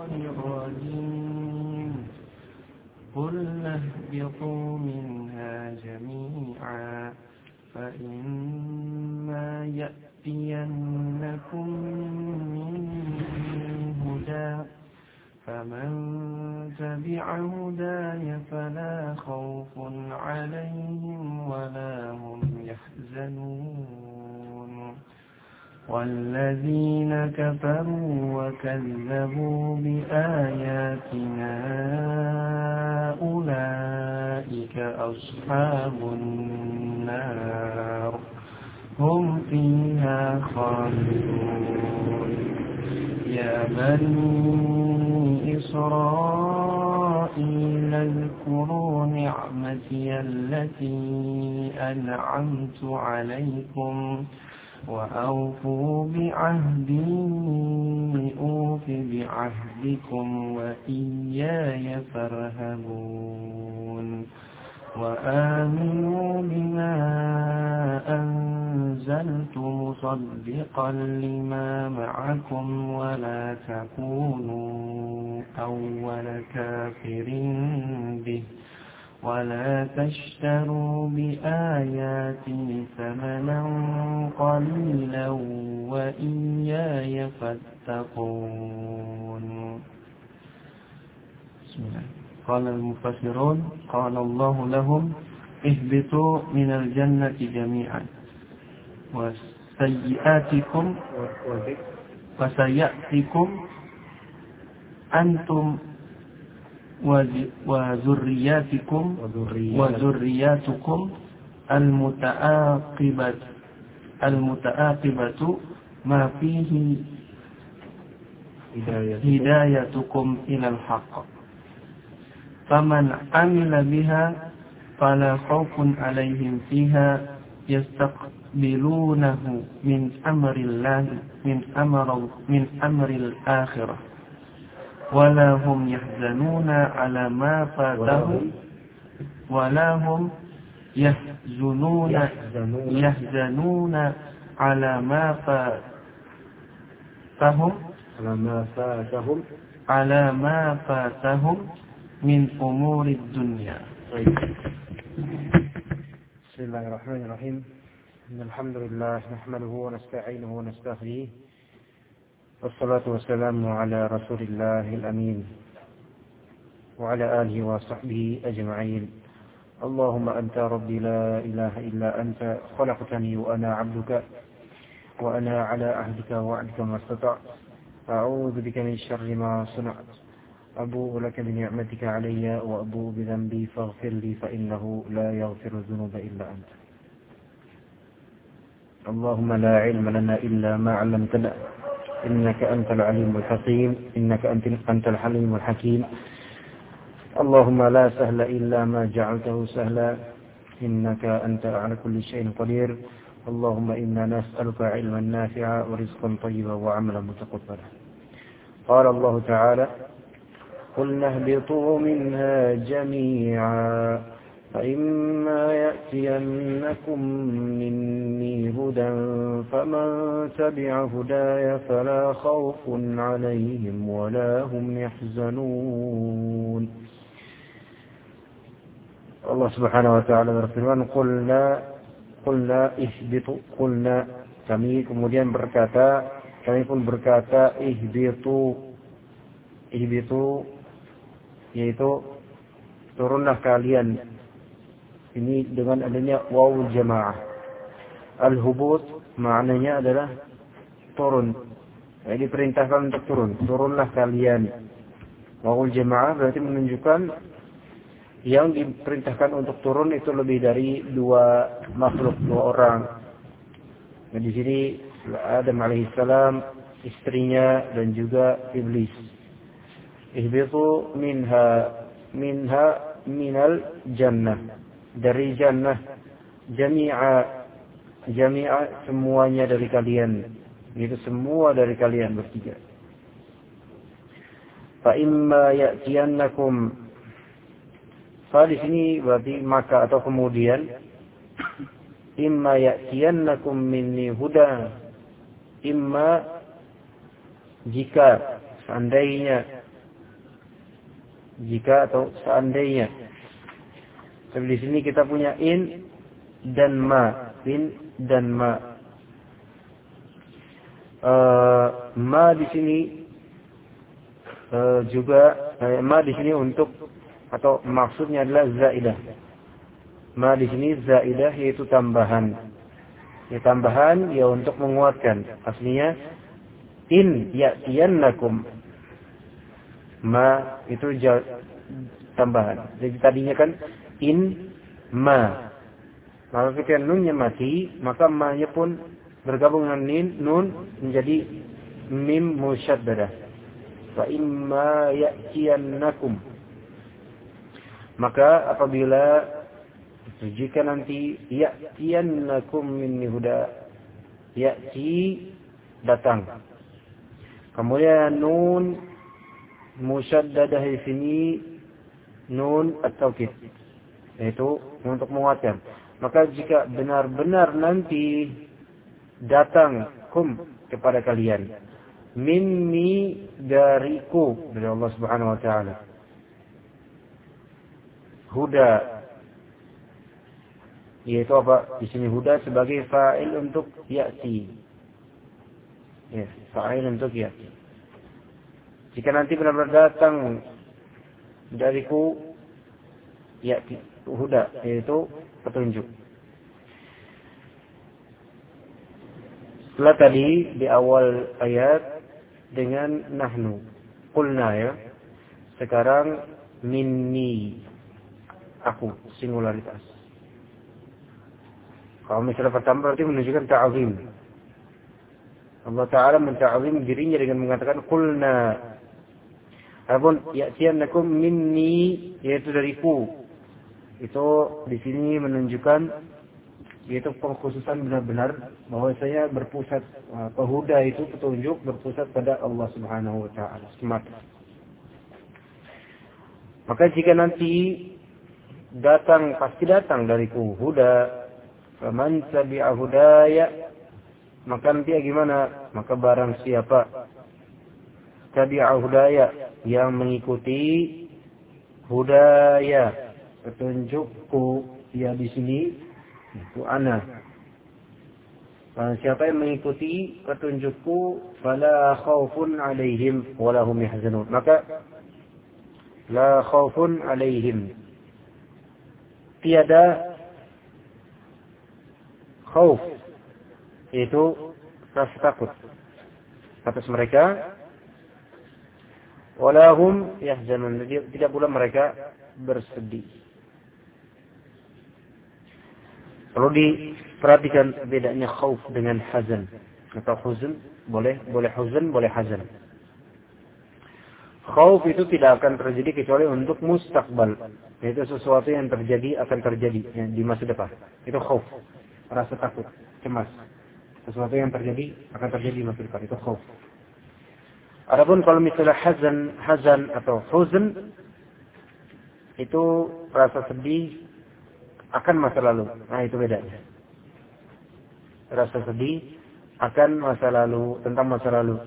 الشيطان الرجيم قلنا اهبطوا منها جميعا فإما يأتينكم مني هدى فمن تبع هداي فلا خوف عليهم ولا هم يحزنون والذين كفروا وكذبوا بآياتنا أولئك أصحاب النار هم فيها خالدون يا بني إسرائيل اذكروا نعمتي التي أنعمت عليكم وأوفوا بعهدي أوف بعهدكم وإياي فارهبون وآمنوا بما أنزلت مصدقا لما معكم ولا تكونوا أول كافر به ولا تشتروا بآياتي ثمنا قليلا وإياي فاتقون. بسم الله. قال المفسرون قال الله لهم اهبطوا من الجنة جميعا وسيأتكم أنتم وذرياتكم المتعاقبة ما فيه هدايتكم إلى الحق فمن عمل بها فلا خوف عليهم فيها يستقبلونه من أمر الآخرة ولا هم يحزنون على ما فاتهم ولا هم يحزنون على ما فاتهم من أمور الدنيا. بسم الله الرحمن الرحيم إن الحمد لله نحمده ونستعينه ونستهديه والصلاة والسلام على رسول الله الأمين وعلى آله وصحبه أجمعين. اللهم أنت ربي لا إله إلا أنت خلقتني وأنا عبدك وأنا على عهدك ووعدك ما استطعت أعوذ بك من شر ما صنعت أبوء لك بنعمتك علي وأبوء بذنبي فاغفر لي فإنه لا يغفر الذنوب إلا أنت. اللهم لا علم لنا إلا ما علمتنا إنك أنت العليم الحكيم إنك أنت الحليم الحكيم. اللهم لا سهل إلا ما جعلته سهلا إنك أنت على كل شيء قدير. اللهم إنا نسألك علما نافعا ورزقا طيبا وعملا متقبلا. قال الله تعالى قلنا اهبطوا منها جميعا فإما يأتينكم مني هدى فمن تبع هداي فلا خوف عليهم ولا هم يحزنون. Allah Subhanahu wa taala berfirman qulna ihbitu qulna kami kemudian berkata kami pun berkata ihbitu yaitu turunlah kalian. Ini dengan adanya wawul jamaah. Al-hubut maknanya adalah turun. Jadi diperintahkan untuk turun. Turunlah kalian. Wawul jamaah berarti menunjukkan yang diperintahkan untuk turun itu lebih dari dua makhluk, dua orang. Nah, di sini Adam alaihissalam, istrinya dan juga iblis. Ihbitu minal jannah. Dari jannah jami'a semuanya dari kalian. Itu semua dari kalian bertiga. Fa imma ya'tiyannakum. Fa di sini berarti maka atau kemudian imma ya'tiyannakum minni huda. Imma jika seandainya jika atau seandainya. Tapi di sini kita punya in dan ma, in dan ma. Ma di sini juga ma di sini untuk atau maksudnya adalah zaidah. Ma di sini zaidah yaitu tambahan. Ya tambahan ya untuk menguatkan. Aslinya in ya'tiyannakum. Ma itu tambahan. Jadi tadinya kan in ma. Maka ketika nunnya mati, maka ma-nya pun bergabung dengan nun menjadi mim musyaddadah. Wa imma ya'tiyannakum. Maka apabila jika nanti ya'tiyannakum minni huda, ya'ti datang. Kemudian nun musyaddadah di sini nun at-taukid, yaitu untuk menguatkan. Maka jika benar-benar nanti datang kum kepada kalian, minni dariku dari Allah Subhanahu wa taala, huda, yaitu apa? Di sini huda sebagai fa'il untuk ya'ti. Ya, fa'il untuk ya'ti. Jika nanti benar-benar datang dariku ya'ti, huda, yaitu petunjuk. Setelah tadi di awal ayat dengan nahnu, qulna ya. Sekarang minni, aku, singularitas. Kalau misalnya pertama berarti menunjukkan ta'zim. Allah Ta'ala menta'zim dirinya dengan mengatakan qulna. Adapun ya'tiyannakum minni, yaitu dariku. Itu di sini menunjukkan yaitu pengkhususan benar-benar bahwa saya berpusat pehuda itu petunjuk berpusat pada Allah Subhanahu wa taala semata. Maka jika nanti datang, pasti datang dariku huda, faman tabi'a hudaya, maka nanti gimana? Maka barang siapa tabi'a hudaya, yang mengikuti hudaya, petunjukku, ya di sini itu ana. Siapa yang mengikuti petunjukku, fala khaufun alaihim wala hum yahzanun. Maka la khaufun alaihim, tiada khauf, yaitu rasa takut atas mereka, wala hum yahzanun, tidak pula mereka bersedih. Kalau diperhatikan bedanya khauf dengan hazan atau huzn, boleh huzn, boleh hazan. Khauf itu tidak akan terjadi kecuali untuk mustaqbal, yaitu sesuatu yang terjadi akan terjadi di masa depan. Itu khauf, rasa takut, cemas. Sesuatu yang terjadi akan terjadi di masa depan, itu khauf. Adapun kalau misalnya hazan atau huzn, itu rasa sedih akan masa lalu. Nah, itu bedanya. Rasa sedih akan masa lalu, tentang masa lalu.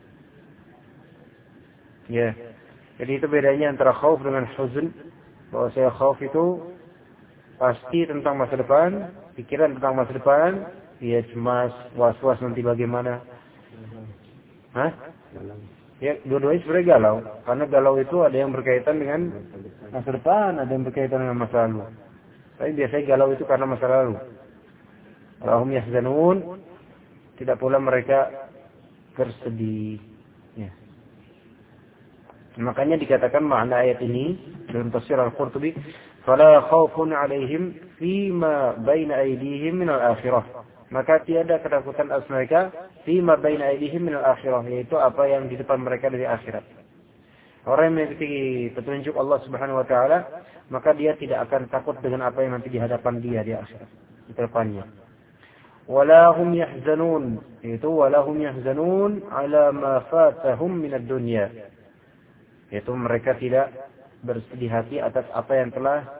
Ya. Jadi itu bedanya antara khauf dengan huzn. Bahwa saya khauf itu pasti tentang masa depan, pikiran tentang masa depan, dia cemas, was-was nanti bagaimana. Hah? Ya, dua-duanya sebenarnya galau. Karena galau itu ada yang berkaitan dengan masa depan, ada yang berkaitan dengan masa lalu. Tapi biasanya galau itu karena masa lalu. Lahum yahzanun, tidak pula mereka bersedih. Ya. Makanya dikatakan makna ayat ini dalam tafsir Al-Qurtubi, fala khaufun 'alaihim fima baina aydihim min al-akhirah. Maka tiada ketakutan atas mereka fima baina aydihim min al-akhirah, yaitu apa yang di depan mereka dari akhirat. Orang yang mengikuti petunjuk Allah Subhanahu wa taala, maka dia tidak akan takut dengan apa yang nanti di hadapan dia di akhirat, di depannya. Wala hum yahzanun, itu wala hum yahzanun ala ma fatahum min ad-dunya. Yaitu mereka tidak bersedih hati atas apa yang telah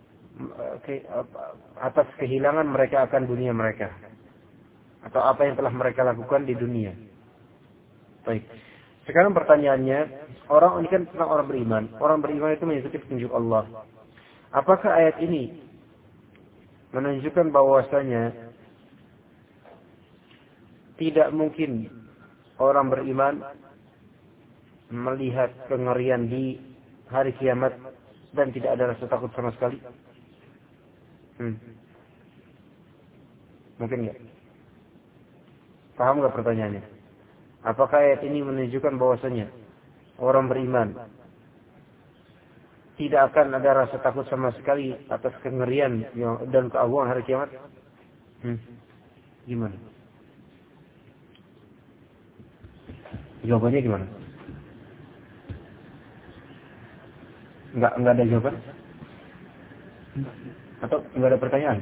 atas kehilangan mereka akan dunia mereka, atau apa yang telah mereka lakukan di dunia. Baik. Sekarang pertanyaannya, orang ini kan tentang orang beriman. Orang beriman itu mengikuti petunjuk Allah. Apakah ayat ini menunjukkan bahwasanya tidak mungkin orang beriman melihat kengerian di hari kiamat dan tidak ada rasa takut sama sekali? Mungkin nggak? Paham nggak pertanyaannya? Apakah ayat ini menunjukkan bahwasanya orang beriman tidak akan ada rasa takut sama sekali atas kengerian dan keagungan hari kiamat? Gimana? Jawabannya gimana? Enggak ada jawaban? Atau enggak ada pertanyaan?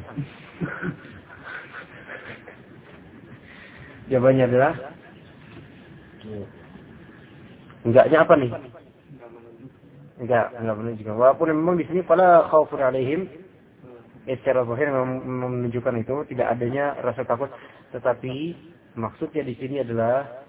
Jawabannya adalah enggaknya apa nih? Enggak menunjukkan. Walaupun memang di sini fala khaufun alaihim, secara zahir menunjukkan itu tidak adanya rasa takut, tetapi maksudnya di sini adalah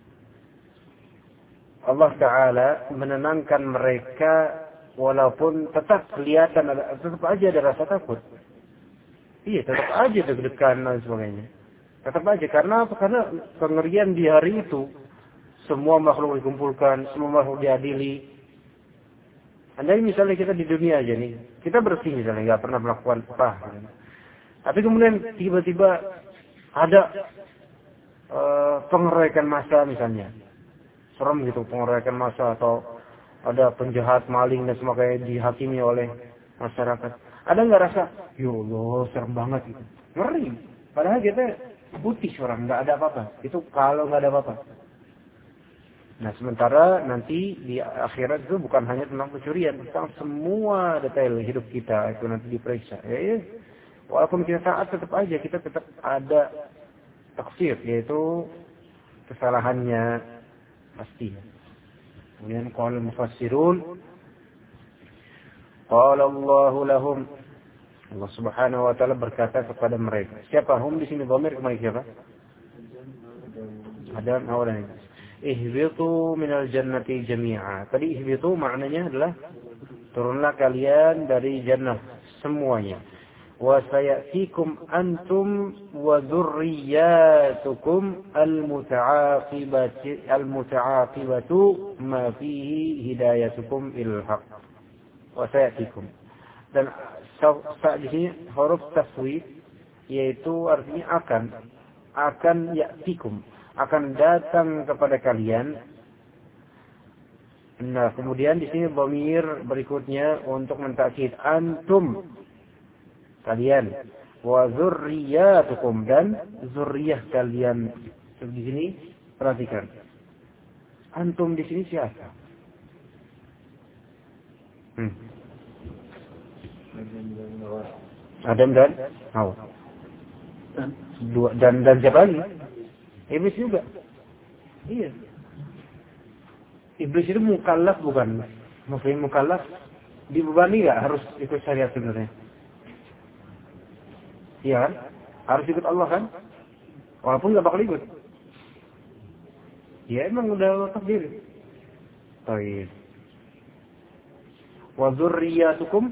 Allah Ta'ala menenangkan mereka walaupun tetap kelihatan tetap aja ada rasa takut. Iya, tetap aja deg-degan dan sebagainya. Tetap aja, karena apa? Karena kengerian di hari itu semua makhluk dikumpulkan, semua makhluk diadili. Andai misalnya kita di dunia aja nih, kita bersih misalnya, nggak pernah melakukan apa. Tapi kemudian tiba-tiba ada pengeroyokan massa misalnya. Serem gitu pengeroyokan massa, atau ada penjahat, maling dan sebagainya dihakimi oleh masyarakat. Ada nggak rasa, ya Allah serem banget gitu, ngeri. Padahal kita putih orang, nggak ada apa-apa. Itu kalau nggak ada apa-apa. Nah sementara nanti di akhirat itu bukan hanya tentang pencurian, tentang semua detail hidup kita itu nanti diperiksa. Ya. Walaupun kita taat tetap aja kita tetap ada taksir, yaitu kesalahannya pasti. Kemudian qala mufassirun qala Allahu lahum, Allah Subhanahu wa taala berkata kepada mereka. Siapa hum di sini, dhamir kemana siapa? Adam, Hawa dan Iblis. Ihbitu minal jannati jami'a. Tadi ihbitu maknanya adalah turunlah kalian dari jannah semuanya. Wa sayatikum antum wa dzurriyyatukum al-muta'aqibatu ma fihi hidayatukum ilal haq. Wa sayatikum. Dan di sini huruf taswif, yaitu artinya akan ya'tikum, akan datang kepada kalian. Nah, kemudian di sini dhamir berikutnya untuk mentakkid antum, kalian, wa dzurriyyatukum, dan zurriyah kalian. Di sini perhatikan. Antum di sini siapa? Adam dan Hawa. Dan siapa lagi? Iblis juga. Iya. Iblis itu mukallaf bukan? Mufhim mukallaf? Dibebani enggak harus ikut syariat sebenarnya? Iya kan? Harus ikut Allah kan? Walaupun enggak bakal ikut. Ya emang udah takdir. Baik. Wa dzurriyyatukum,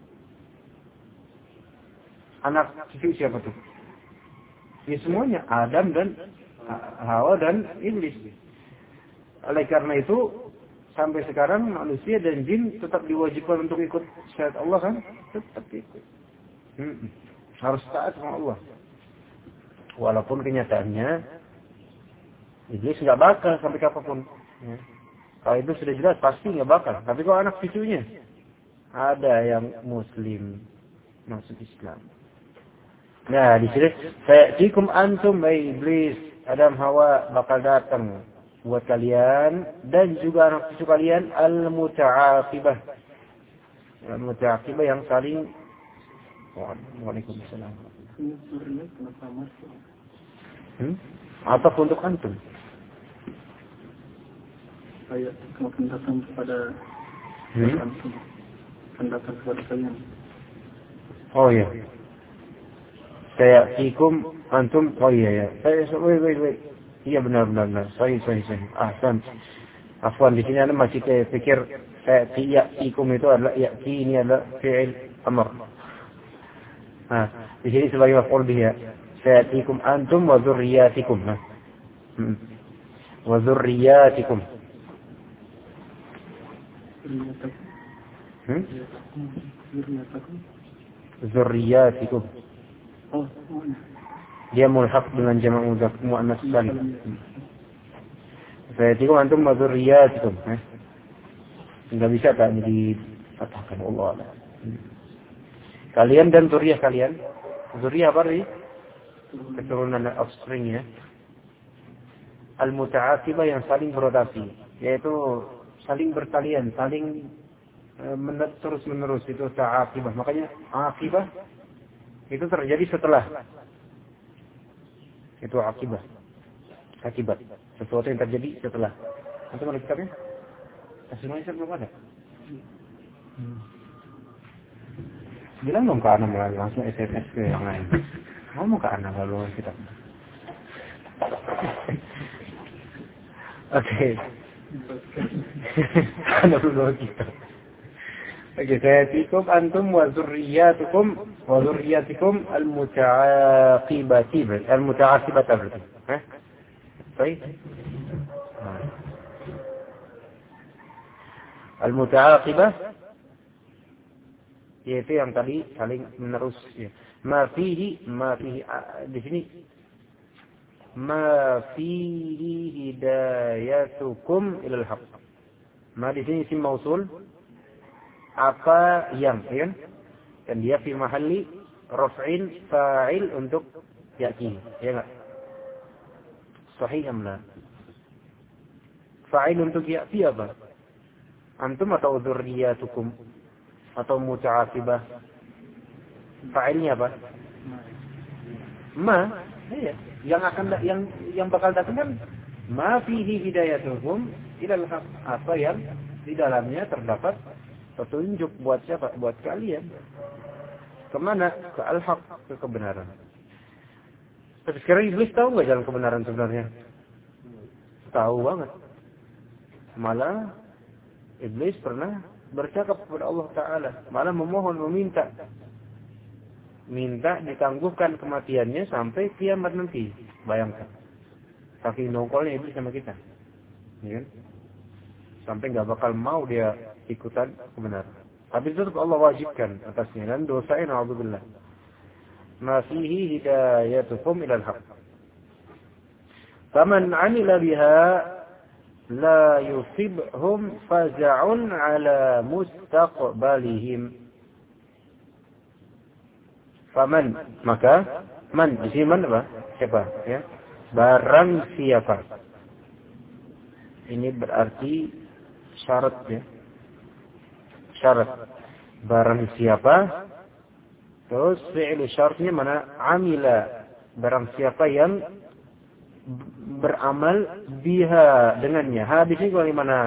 anak cucu siapa tuh? Ya semuanya, Adam dan Hawa dan Iblis. Oleh karena itu sampai sekarang manusia dan jin tetap diwajibkan untuk ikut syariat Allah kan? Tetap ikut. Harus taat sama Allah. Walaupun kenyataannya Iblis nggak bakal sampai kapanpun. Ya. Kalau itu sudah jelas pasti nggak bakal. Tapi kalau anak cucunya ada yang Muslim masuk Islam. Nah di sini sayatikum antum iblis, Adam Hawa bakal datang buat kalian dan juga anak cucu kalian al-muta'aqibah. Al-muta'aqibah yang saling. Waalaikumsalam. Apa untuk antum? Kayak akan datang kepada antum, akan datang kepada kalian. Oh iya. Sayatikum antum, oh iya ya. Baik. Iya benar. Sahih. Ahsan. Afwan, di sini Anda masih pikir ya'tikum itu adalah ya'ti, ini adalah fi'il amr. Nah, di sini sebagai maf'ul bihi. Sayatikum antum wa dzurriyyatikum. Wa dzurriyyatikum. Dzurriyyatikum. Dia mulhaq dengan jamak muannas salim. Sayatikum antum wa dzurriyyatikum. Enggak bisa tak dipatahkan Allah. Kalian dan zuriyah kalian. Zuriyah apa tadi? Keturunan offspring ya. Al-muta'aqibah yang saling berotasi, yaitu saling bertalian, saling terus menerus, itu ta'aqibah. Makanya aqibah itu terjadi setelah. Itu aqibah. Akibat. Sesuatu yang terjadi setelah. Nanti mana kitabnya? Semuanya belum ada. Bilang dong ke Ana melalui langsung SMS ke yang lain. Ngomong ke Ana lalu kita. Oke. Ana dulu kita. Oke, saya tikum antum wa dzurriyyatukum al-muta'aqibati. Al-muta'aqibata berarti. Baik. Al-muta'aqibah yaitu yang tadi saling menerus ya. Ma fihi di sini ma fihi hidayatukum ilal haqq. Ma di sini isim mausul apa yang ya kan? Dan dia fi mahalli raf'in fa'il untuk ya'ti ya enggak? Sahih amla. Fa'il untuk ya'ti apa? Antum atau dzurriyyatukum atau muta'aqibah? Fa'ilnya apa? Ma. Iya. Yang bakal datang kan ma fihi hidayatuhum ilal haq. Apa yang di dalamnya terdapat petunjuk buat siapa? Buat kalian. Kemana? Ke al-haq, ke kebenaran. Tapi sekarang iblis tahu nggak jalan kebenaran sebenarnya? Tahu banget. Malah iblis pernah bercakap kepada Allah Ta'ala. Malah meminta ditangguhkan kematiannya sampai kiamat nanti. Bayangkan. Saking nongkolnya iblis sama kita. Ya kan? Sampai nggak bakal mau dia ikutan kebenaran. Tapi itu Allah wajibkan atasnya. Dan dosain na'udzubillah. Ma fihi hidayatukum ilal haq. Faman 'amila biha la yusibhum faza'un ala mustaqbalihim. Faman, maka man di sini man apa? Siapa ya? Barang siapa. Ini berarti syarat ya. Syarat. Barang siapa. Terus fi'il syaratnya mana? Amila. Barang siapa yang beramal biha dengannya. Ha di sini kalau mana?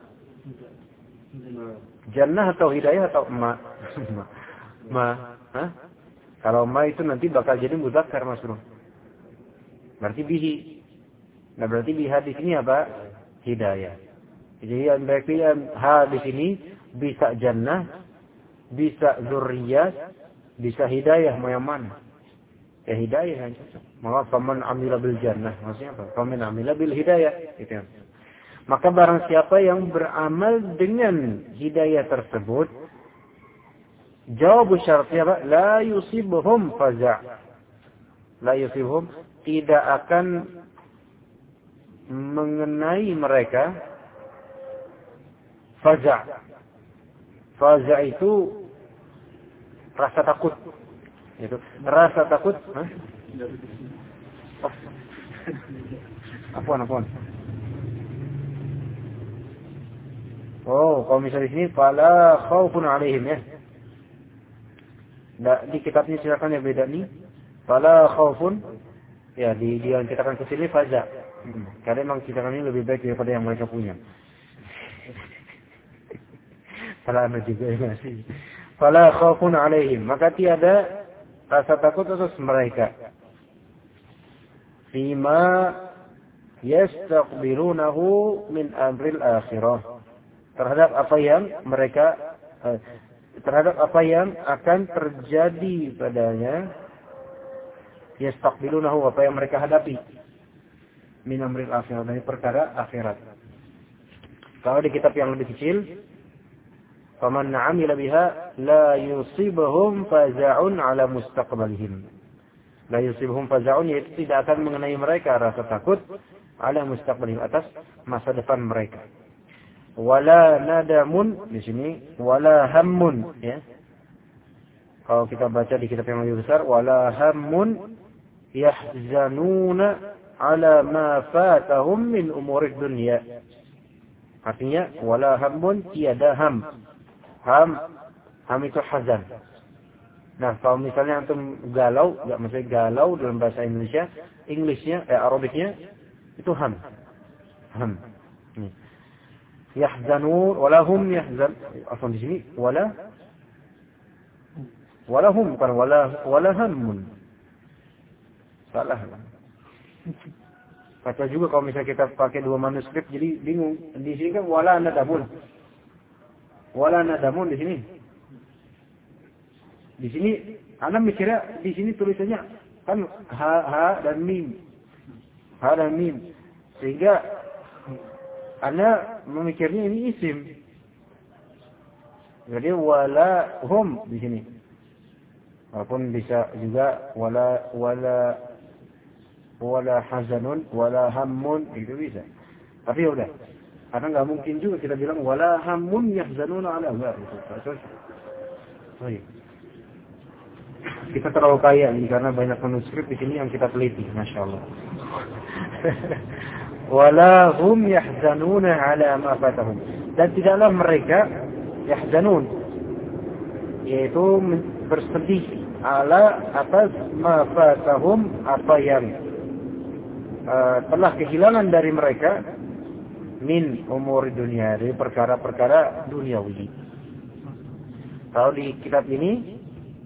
Jannah atau hidayah atau ma? Ma. Hah? Kalau ma itu nanti bakal jadi mudzakkar Mas Bro. Berarti bihi. Nah berarti biha di sini apa? Hidayah. Jadi yang berarti ha di sini bisa jannah, bisa dzurriyyah, bisa hidayah, mau yang mana? Ya hidayah yang cocok. Maka faman amila bil jannah, maksudnya apa? Faman amila bil hidayah, gitu ya. Maka barang siapa yang beramal dengan hidayah tersebut, jawab syaratnya apa? La yusibhum faza'. La yusibhum, tidak akan mengenai mereka faza'. Faza' itu rasa takut. Itu rasa takut. Hah? Apaan? Oh, kalau misalnya di sini fala khaufun 'alaihim ya. Di kitabnya silakan ya beda nih. Fala khaufun ya di yang cetakan ke sini faza. Karena memang cetakan ini lebih baik daripada yang mereka punya. Fala ana juga masih. Fala khaufun 'alaihim, maka tiada rasa takut atas mereka. Fima yastaqbilunahu min amril akhirah. Terhadap apa yang akan terjadi padanya, yastaqbilunahu, apa yang mereka hadapi, min amril akhirah, dari perkara akhirat. Kalau di kitab yang lebih kecil, faman 'amila biha la yusibhum faza'un 'ala mustaqbalihim. La yusibhum faza'un, yaitu tidak akan mengenai mereka rasa takut, 'ala mustaqbalihim, atas masa depan mereka. Wala nadamun, di sini wala hammun, ya. Kalau kita baca di kitab yang lebih besar, wala hammun yahzanuna 'ala ma fatahum min umurid dunya. Artinya wala hammun, tiada ham. Ham itu hazan. Nah, kalau misalnya antum galau, enggak maksudnya galau dalam bahasa Indonesia, Arabiknya itu ham. Ham. Yahzanun, wala hum yahzan. Asal di sini wala hum, bukan wala hammun. Salah. Kata juga kalau misalnya kita pakai dua manuskrip jadi bingung. Di sini kan wala nadamun. Wala nadamun di sini. Di sini ana mikirnya di sini tulisannya kan ha dan mim. Ha dan mim. Sehingga ana memikirnya ini isim. Jadi wala hum di sini. Walaupun bisa juga wala hazanun, wala hammun, itu bisa. Tapi udah, karena nggak mungkin juga kita bilang wala hammun yahzanuna ala enggak itu. Oh iya. Kita terlalu kaya ini karena banyak manuskrip di sini yang kita teliti, masya Allah. Wala hum yahzanuna ala ma fatahum, dan tidaklah mereka yahzanun, yaitu bersedih ala atas ma fatahum, apa yang telah kehilangan dari mereka, min umur dunia, dari perkara-perkara duniawi. Kalau di kitab ini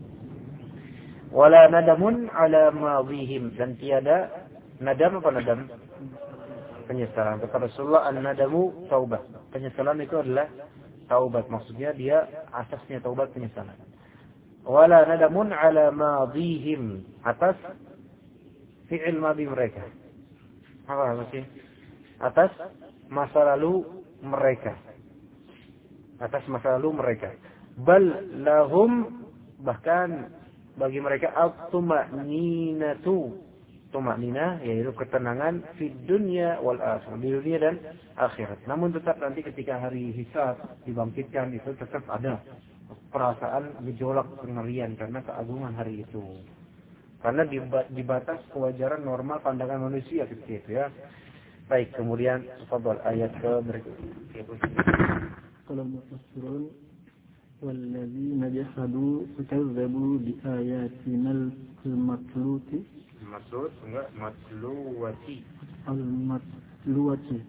wala nadamun ala madhihim, dan tiada nadam. Apa nadam? Penyesalan. Kata Rasulullah, an-nadamu taubat. Penyesalan itu adalah taubat. Maksudnya dia asasnya taubat, penyesalan. Wala nadamun ala madhihim, atas fi'il madhi mereka. Apa maksudnya? Atas masa lalu mereka. Atas masa lalu mereka. Bal lahum, bahkan bagi mereka at-tuma'ninatu. Tuma'ninah, yaitu ketenangan di dunia wal akhirah, di dunia dan akhirat. Namun tetap nanti ketika hari hisab dibangkitkan, itu tetap ada perasaan gejolak pengerian karena keagungan hari itu. Karena di batas kewajaran normal pandangan manusia seperti itu, ya. Baik, kemudian tafadhol ayat ke berikutnya. Qala mufassirun walladzina jahadu fakazzabu biayatina al-matluti matlud enggak matluwati al-matluwati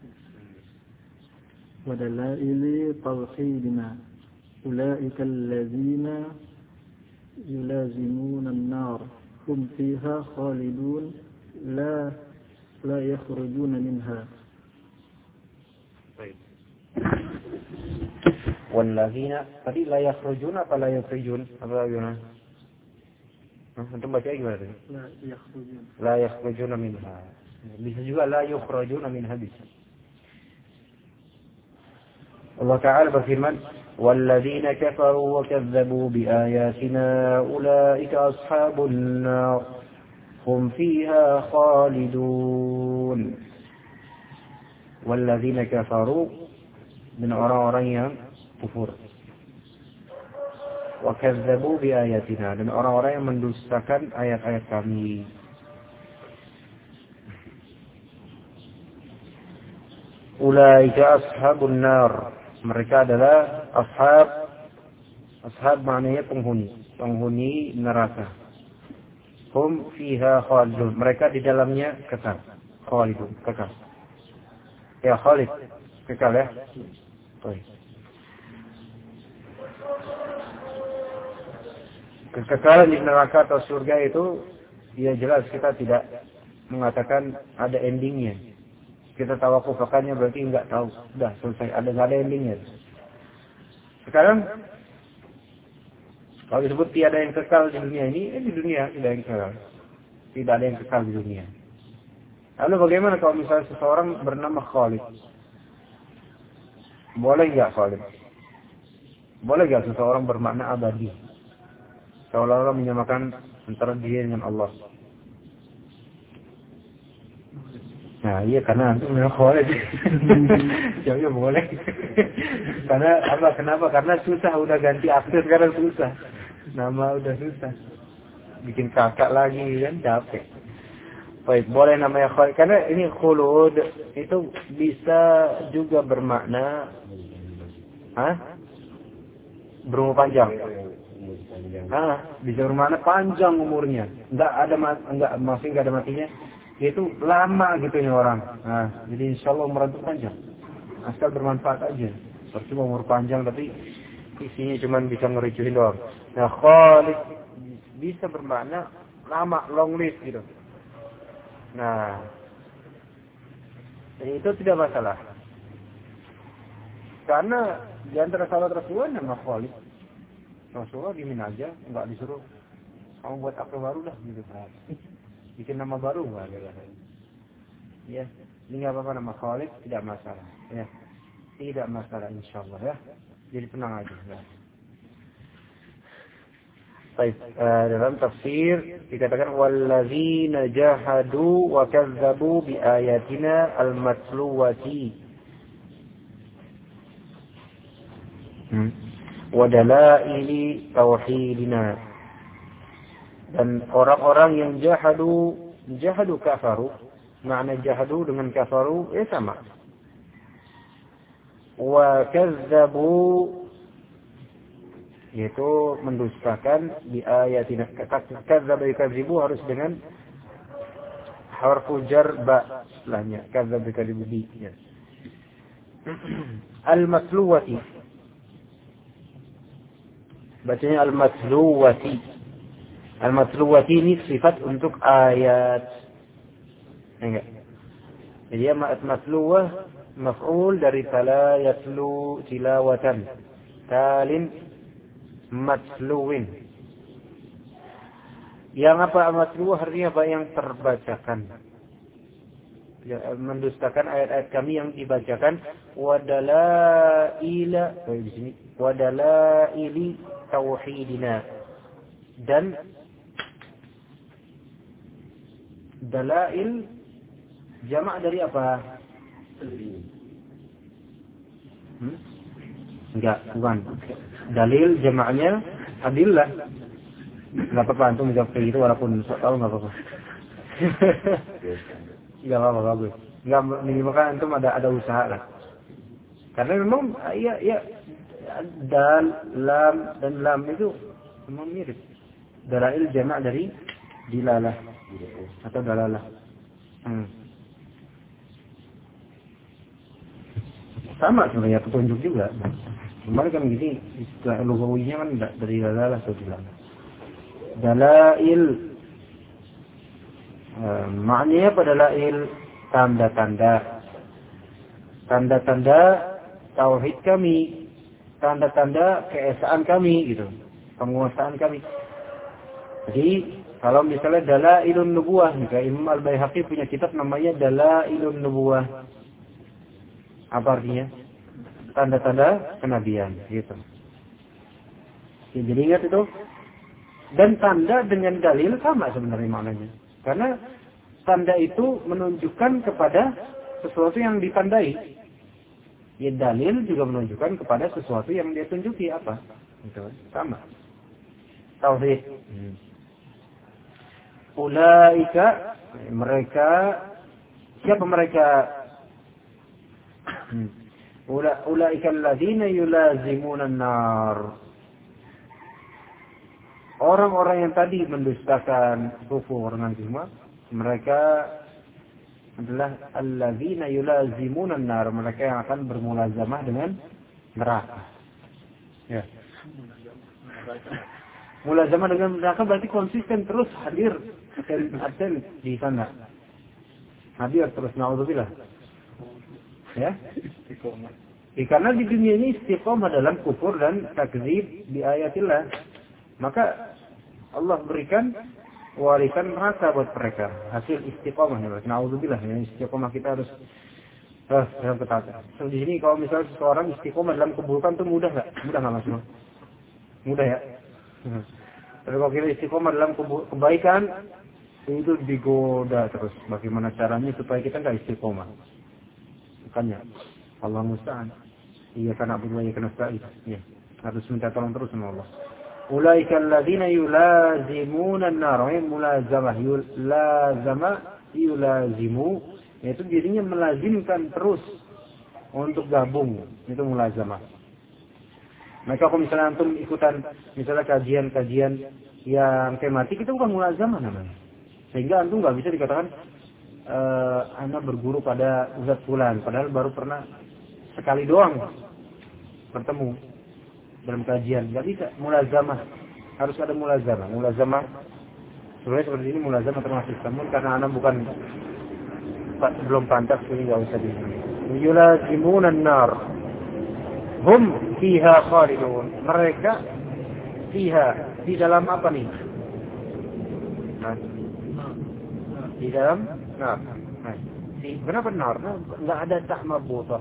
wa dalaili tawhidina ulaika alladzina yulazimuna an-nar hum fiha khalidun la yakhrujuna minha. Baik. Walladzina, tadi la yakhrujuna apa la yakhrijun? Apa gimana? Antum baca gimana tadi? La yakhrujuna minha. Bisa juga la yukhrajuna minha, bisa. Allah Ta'ala berfirman, walladzina kafaru wa kazzabu biayatina ulaika ashabun nar hum fiha khalidun. Walladzina kafaru, dan orang-orang yang kufur. Wa kazzabu biayatina, dan orang-orang yang mendustakan ayat-ayat kami. Ulaika ashabun nar, mereka adalah ashab maknanya penghuni neraka. Hum fiha khalidun, mereka di dalamnya kekal. Khalidun, kekal. Ya, khalid, kekal, ya. Baik. Kekekalan di neraka atau surga itu, ya jelas kita tidak mengatakan ada endingnya. kita tawakufakannya berarti nggak tahu, sudah selesai, nggak ada endingnya. Sekarang kalau disebut tiada yang kekal di dunia ini, di dunia tidak yang kekal, tidak ada yang kekal di dunia. Lalu bagaimana kalau misalnya seseorang bernama Khalid? Boleh nggak Khalid? Boleh nggak seseorang bermakna abadi? Seolah-olah menyamakan antara dia dengan Allah. Nah iya, karena antum memang Khalid. Jawabnya boleh. Karena apa? Kenapa? Karena susah, udah ganti akhir sekarang susah. Nama udah susah. Bikin kakak lagi kan capek. Baik, boleh namanya Khalid. Karena ini khulud itu bisa juga bermakna berumur panjang. Bisa bermakna panjang umurnya. Masih enggak ada matinya. Itu lama gitu nih orang. Jadi insyaallah umur itu panjang. Asal bermanfaat aja. Percuma umur panjang tapi isinya cuma bisa ngericuhin doang. Nah, Khalid bisa bermakna lama, long live gitu. Nah, itu tidak masalah. Karena di antara sahabat Rasulullah nama Khalid. Rasulullah dimin aja, enggak disuruh kamu buat apa baru dah gitu. Bikin nama baru enggak ada. Ya, ini enggak apa-apa nama Khalid, tidak masalah. Ya. Tidak masalah insyaallah ya. Jadi tenang aja ya. Baik, dalam tafsir dikatakan wallazina jahadu wa kazzabu bi ayatina al-matluwati wa dalaili tauhidina. Dan orang-orang yang jahadu kafaru, makna jahadu dengan kafaru sama. Wa kazzabu yaitu mendustakan di ayatina. Kadzdzaba yukadzibu harus dengan harfu jar ba setelahnya. Kadzdzaba yukadzibu bi. Al-matluwati. Bacanya al-matluwati. Al-matluwati ini sifat untuk ayat. Enggak. Jadi matluwah maf'ul dari tala yatlu tilawatan. Talin matluwin. Yang apa matluwah artinya apa? Yang terbacakan. Ya, mendustakan ayat-ayat kami yang dibacakan. Wadalaila di sini. Wadalaili tauhidina. Dan dalail jamak dari apa? Enggak, bukan. Dalil jamaknya adillah. Enggak apa-apa antum jawab kayak gitu walaupun tahu enggak apa-apa. Enggak apa-apa bagus. Enggak minimal kan antum ada usaha lah. Karena memang ya dal, lam dan lam itu memang mirip. Dalail jamak dari dilalah atau dalalah. Sama sebenarnya petunjuk juga. Kemarin kan gini, istilah lugawinya kan dari dalalah atau dilalah. Dalail maknanya pada dalail tanda-tanda. Tanda-tanda tauhid kami, tanda-tanda keesaan kami gitu, penguasaan kami. Jadi kalau misalnya Dalailun Nubuwah, jika Imam Al-Baihaqi punya kitab namanya Dalailun Nubuwah. Apa artinya? Tanda-tanda kenabian gitu. Jadi ingat itu. Dan tanda dengan dalil sama sebenarnya maknanya. Karena tanda itu menunjukkan kepada sesuatu yang ditandai. Ya dalil juga menunjukkan kepada sesuatu yang dia tunjuki apa. Gitu. Sama. Tauhid. Ulaika, mereka, siapa mereka? Ulaika alladzina yulazimuna an-nar. Orang-orang yang tadi mendustakan kufur dengan semua, mereka adalah alladzina yulazimuna an-nar, mereka yang akan bermulazamah dengan neraka. Ya. Mulazamah dengan neraka berarti konsisten terus hadir di sana. Hadir terus, naudzubillah. Ya. Karena di dunia ini istiqomah dalam kufur dan takdzib di ayatillah. Maka Allah berikan warisan neraka buat mereka. Hasil istiqomah. Na'udzubillah. Istiqomah kita harus dalam ketaatan. So, di sini kalau misalnya seseorang istiqomah dalam keburukan itu mudah nggak? Mudah nggak Mas? Mudah ya. Tapi kalau kita istiqomah dalam kebaikan itu digoda terus. Bagaimana caranya supaya kita nggak istiqomah? Bukannya Allah musta'an. Iya karena Abu Bakar kena nasta'in. Ya, harus minta tolong terus sama Allah. Ulaika alladziina yulazimuna an-nar. Mulazamah yulazimu. Yaitu dirinya melazimkan terus untuk gabung. Itu mulazamah. Maka kalau misalnya antum ikutan misalnya kajian-kajian yang tematik itu bukan mulazamah namanya. Sehingga antum nggak bisa dikatakan anak berguru pada Ustaz Fulan, padahal baru pernah sekali doang bertemu dalam kajian. Nggak bisa mulazamah. Harus ada mulazamah. Mulazamah sebenarnya seperti ini mulazamah termasuk, namun karena anak bukan belum pantas ini nggak usah di sini. Yulazimuna an-nar. Hum fiha khalidun. Mereka fiha, di dalam apa nih? Di dalam nar. Kenapa nar? Enggak ada tak marbutah.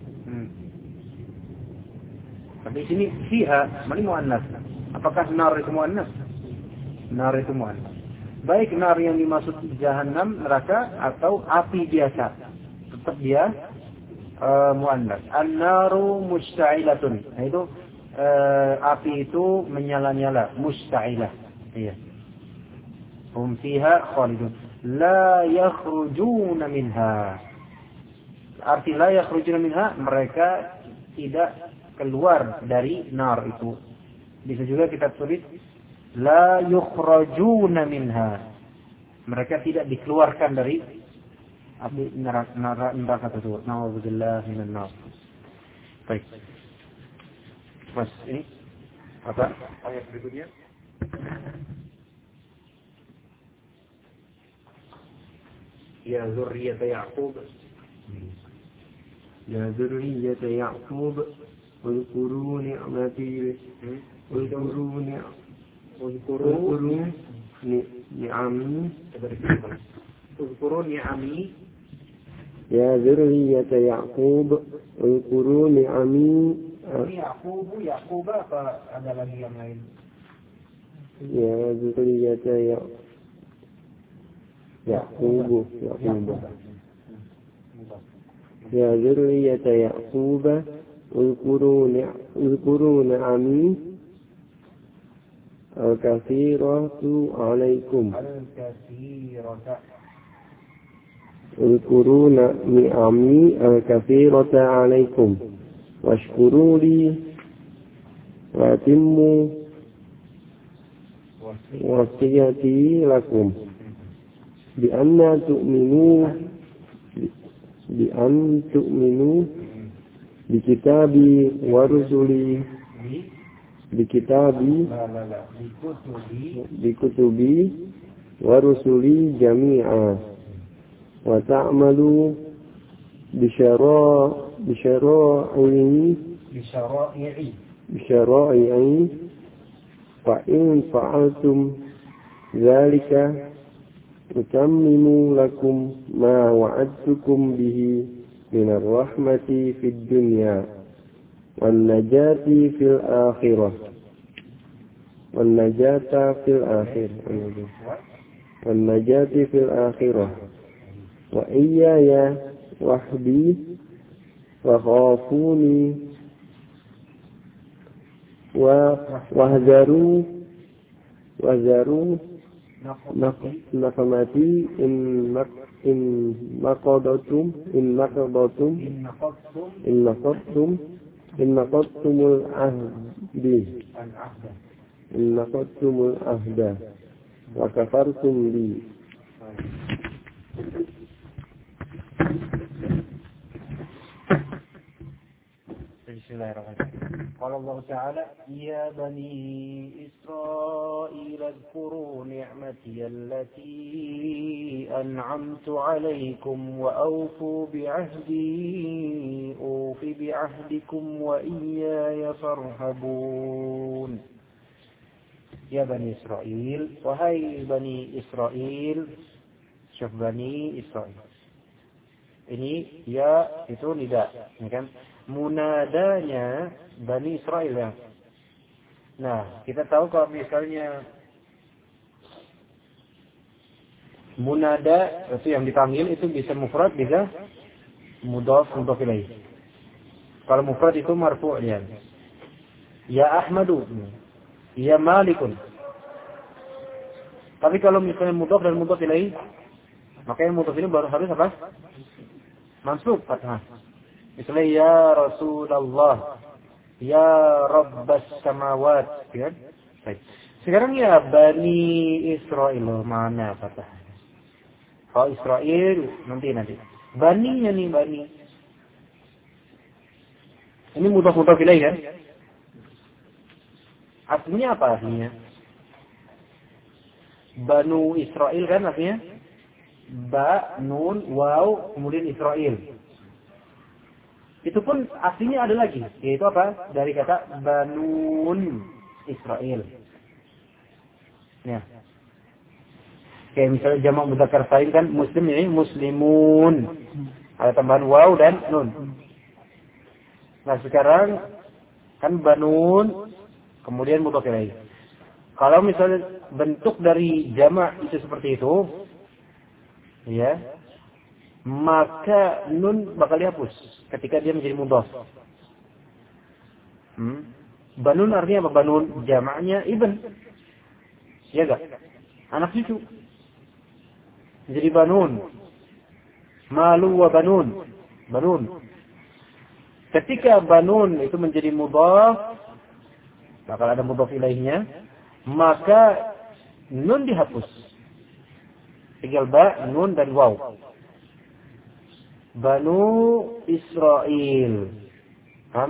Tapi di sini fiha, mana muannas? Apakah nar itu muannas? Nar itu muannas. Baik nar yang dimaksud jahanam, neraka, atau api biasa. Tetap dia muannas. An-naru musta'ilatun. Nah itu api itu menyala-nyala, musta'ilah. Iya. Hum fiha khalidun. La yakhrujuna minha. Arti la yakhrujuna minha, mereka tidak keluar dari nar itu. Bisa juga kita tulis la yukhrajuna minha. Mereka tidak dikeluarkan dari api neraka tersebut. Na'udzubillah minan nar. Baik. Mas, ini apa ayat berikutnya? Ya zurriyat Ya'qub. Ya zurriyat Ya'qub, uzkuru ni'mati ni'ami. Uzkuru ni'ami. Ya zurriyat Ya'qub, uzkuru ni'ami. Ini Ya'qub apa ada lagi yang lain? Ya zurriyat Ya'qub. Ya zurriyat Ya'qub, uzkuru ni'ami al-kathiratu alaikum. Uzkuru ni'ami al-kathirata alaikum. Washkuru li wa timmu wasiyati lakum. Bi an tu'minu bi kitabi wa rusuli bi kutubi wa rusuli jami'a wa ta'malu bi syara'i fa in fa'altum dzalika utammimu lakum ma wa'adtukum bihi minar rahmati fid dunya wan najati fil akhirah wa iyaya wahdi wa khafuni wahzaru naqamati in naqadtumul ahda wa kafartum bi. Bismillahirrahmanirrahim. Qala Allah Ta'ala, "Ya bani Israil adhkuru ni'mati allati an'amtu 'alaikum wa awfu bi'ahdi ufi bi'ahdikum wa iyaya farhabun." Ya bani Israil, wahai bani Israil, syuf bani Israil. Ini ya itu nida, ya kan? Munadanya Bani Israil ya. Nah, kita tahu kalau misalnya munada itu yang dipanggil itu bisa mufrad, bisa mudhaf ilaih. Kalau mufrad itu marfu' ya. Ya Ahmadu, ya Malikun. Tapi kalau misalnya mudhaf dan mudhaf ilaih, maka yang mudhaf ini baru harus apa? Mansub fathah. Misalnya ya Rasulullah, ya Rabbas samawat, kan? Baik. Sekarang ya Bani Israil, mana fathah? Kalau Israil nanti. Baninya nih Bani. Ini mudhaf ilaih kan? Artinya apa artinya? Banu Israil kan artinya? Ba, nun, waw, kemudian Israil. Itu pun aslinya ada lagi, yaitu apa? Dari kata Banun Israel. Ya. Kayak misalnya jamak mudzakkar salim kan muslim ini muslimun. Ada tambahan waw dan nun. Nah sekarang kan Banun kemudian mudzakkar ilaih. Kalau misalnya bentuk dari jamak itu seperti itu, ya, maka nun bakal dihapus ketika dia menjadi mudhaf. Banun artinya apa? Banun jamaknya ibn. Ya enggak? Anak cucu. Jadi banun. Malu wa banun. Banun. Ketika banun itu menjadi mudhaf, bakal ada mudhaf ilaihnya, maka nun dihapus. Tinggal ba, nun dan waw. Banu Israil. Paham?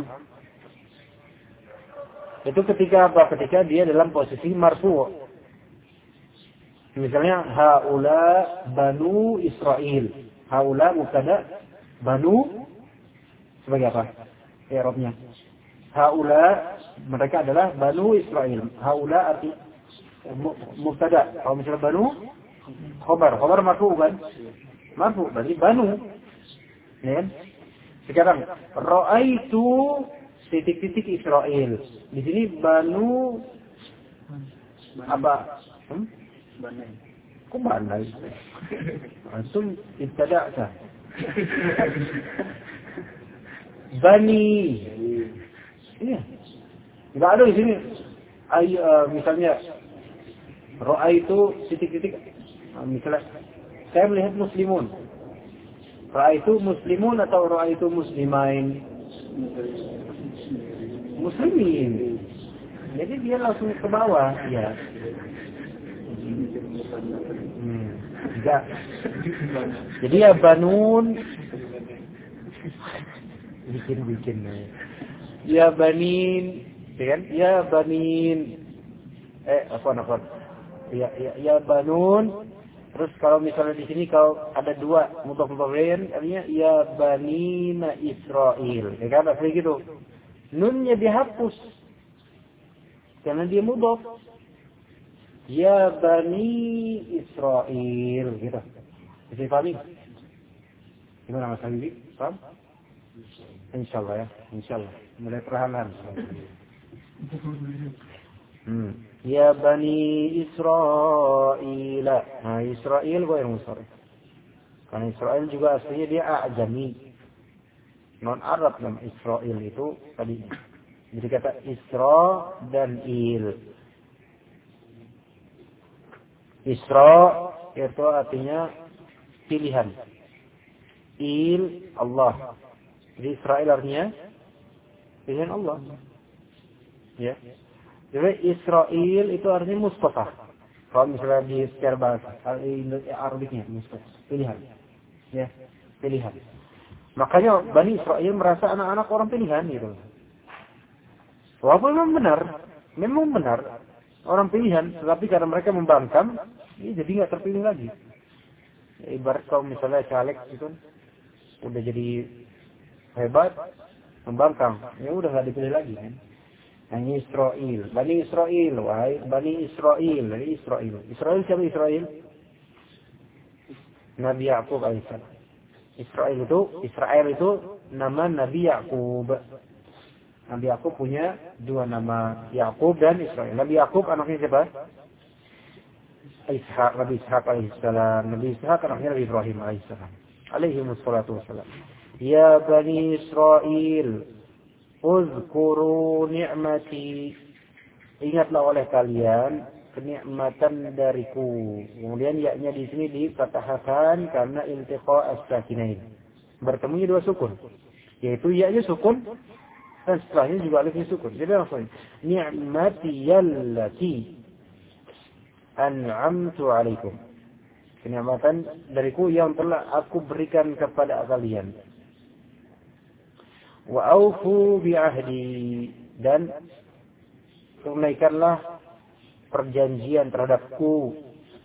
Itu ketika apa? Ketika dia dalam posisi marfu'. Misalnya haula Banu Israil. Haula mubtada, Banu sebagai apa? I'rabnya. Haula mereka adalah Banu Israil. Haula arti mubtada. Kalau misalnya Banu khabar marfu' kan? Marfu' berarti Banu. Ya. Sekarang ra'aitu titik-titik Israel. Di sini Banu apa? Banai. Kok Banai? Antum ibtada'ta. Bani. Iya. Enggak ada di sini. Misalnya ra'aitu titik-titik. Misalnya saya melihat muslimun. Ra'aitu muslimun atau ra'aitu muslimain? Muslimin. Jadi dia langsung ke bawah, ya. Enggak. Jadi ya banun bikin. Ya banin, kan? Ya banin. Apa? Ya banun. Terus kalau misalnya di sini kalau ada dua mudhaf ilaih artinya ya banina Israil. Ya kan asli gitu. Nunnya dihapus karena dia mudhaf. Ya bani Israil gitu. Bisa dipahami? Gimana Mas Habibie? Paham? Insyaallah ya. Insyaallah. Mulai perlahan. Ya bani Israil. Nah, Israil ghair musharraf. Karena Israil juga aslinya dia a'jami. Non Arab nama Israil itu tadi. Jadi kata Isra dan Il. Isra itu artinya pilihan. Il Allah. Jadi Israil artinya pilihan Allah. Ya. Jadi Israel itu artinya Mustafa. Kalau misalnya di secara bahasa Arabiknya Mustafa, pilihan. Ya, pilihan. Makanya Bani Israel merasa anak-anak orang pilihan gitu. Walaupun memang benar orang pilihan, tetapi karena mereka membangkang, jadi nggak terpilih lagi. Ya, ibarat kalau misalnya caleg itu udah jadi hebat, membangkang, ya udah nggak dipilih lagi kan. Ini Bani Israel, wahai Bani Israel, dari Israel. Israel siapa Israel? Nabi Yakub alaihissalam. Israel itu nama Nabi Yakub. Nabi Yakub punya dua nama, Yakub dan Israel. Nabi Yakub anaknya siapa? Nabi Ishaq alaihissalam. Nabi Ishaq anaknya Nabi Ibrahim alaihissalam. Alaihimussalatu wassalam. Ya Bani Israel, uzkuru ni'mati. Ingatlah oleh kalian kenikmatan dariku. Kemudian ya-nya di sini dipatahkan karena iltiqa as-sakinain. Bertemunya dua sukun. Yaitu ya-nya sukun dan setelahnya juga alifnya sukun. Jadi langsung ni'mati yallati an'amtu alaikum. Kenikmatan dariku yang telah aku berikan kepada kalian. Wa aufu bi'ahdi, dan tunaikanlah perjanjian terhadapku.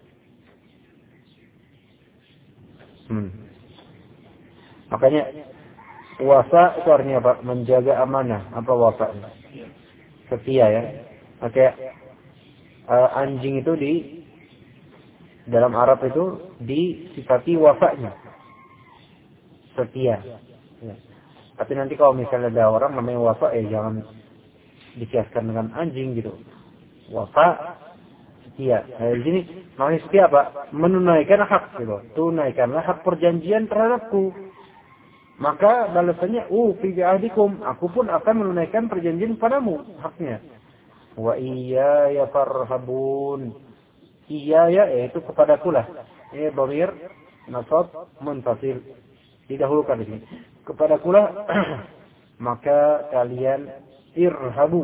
Makanya wafa itu artinya apa? Menjaga amanah. Apa wafa? Setia ya. Maka anjing itu di dalam Arab itu disifati wafanya. Setia. Ya. Tapi nanti kalau misalnya ada orang namanya wafa, jangan dikiaskan dengan anjing gitu. Wafa, setia. Nah, di sini namanya setia apa? Menunaikan hak gitu. Tunaikanlah hak perjanjian terhadapku. Maka balasannya, fi bi'ahdikum, aku pun akan menunaikan perjanjian padamu, haknya. Wa iyaya farhabun. Iyaya yaitu kepadakulah. Ini dhamir nasab munfasil. Didahulukan di sini. Kepadakulah maka kalian irhabu.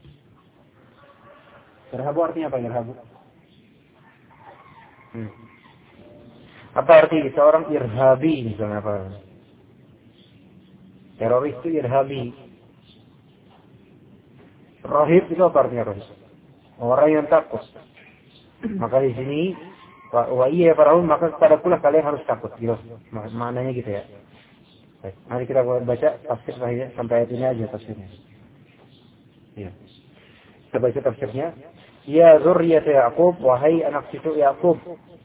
Irhabu artinya apa irhabu? Apa arti seorang irhabi misalnya apa? Teroris itu irhabi. Rahib itu apa artinya rahib? Orang yang takut. Maka di sini wa iya farahun, maka kepadakulah kalian harus takut. Gitu. Maknanya gitu ya. Baik, mari kita baca tafsir sampai ayat ini aja tafsirnya. Ya. Kita baca tafsirnya. Ya zurriyat Yaqub, wahai anak cucu Yaqub,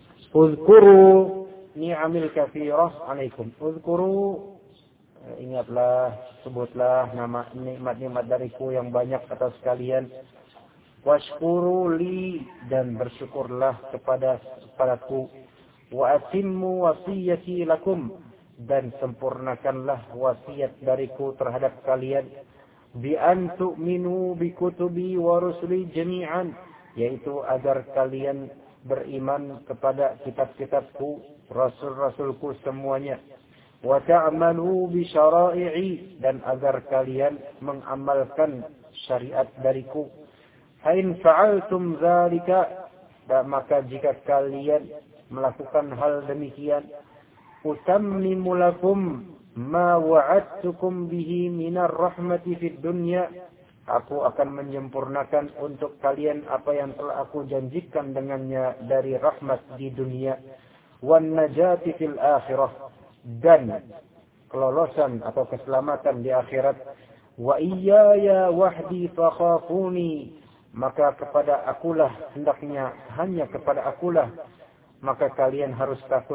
uzkuru ni'amil katsirah alaikum. Uzkuru, ingatlah, sebutlah nama nikmat-nikmat dariku yang banyak atas kalian. Washkuru li, dan bersyukurlah kepadaku. Wa atimmu wasiyati lakum, dan sempurnakanlah wasiat dariku terhadap kalian. Bi an tu'minu bi kutubi wa rusuli jami'an, yaitu agar kalian beriman kepada kitab-kitabku, rasul-rasulku semuanya. Wa ta'malu bi syara'i'i, dan agar kalian mengamalkan syariat dariku. Hain fa'altum dzalika, maka jika kalian melakukan hal demikian, utammimu lakum ma wa'adtukum bihi minar rahmati fid dunya, aku akan menyempurnakan untuk kalian apa yang telah aku janjikan dengannya dari rahmat di dunia, wan najati fil akhirah, dan kelolosan atau keselamatan di akhirat. Wa iyaya wahdi fakhafuni, maka kepada akulah hendaknya, hanya kepada akulah maka kalian harus takut.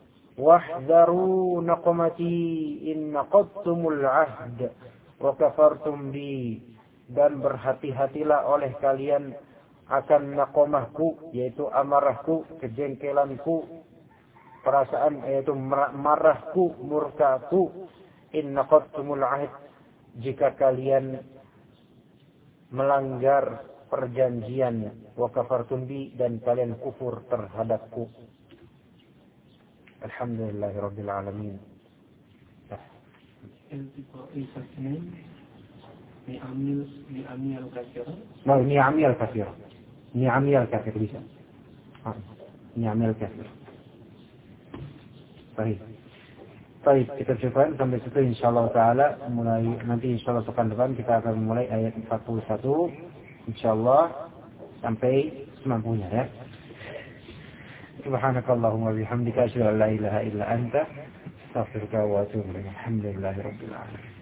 Wahdharu naqmati in naqadtumul ahd wa kafartum bi, dan berhati-hatilah oleh kalian akan naqomahku, yaitu amarahku, kejengkelanku, perasaan yaitu marahku, murkaku. In naqadtumul ahd, jika kalian melanggar perjanjian, wa kafartum bi, dan kalian kufur terhadapku. Alhamdulillahirabbil alamin. Ni'ami al-katsir. Ni'ami al-katsir bisa. Ni'ami al-katsir. Baik. Baik, kita cukupkan sampai situ insyaallah taala. Nanti insyaallah pekan depan kita akan memulai ayat 41 insyaallah sampai semampunya ya. Subhanakallahumma bihamdika asyhadu an la ilaha illa anta astaghfiruka wa atubu ilaik. Alhamdulillahirabbil alamin.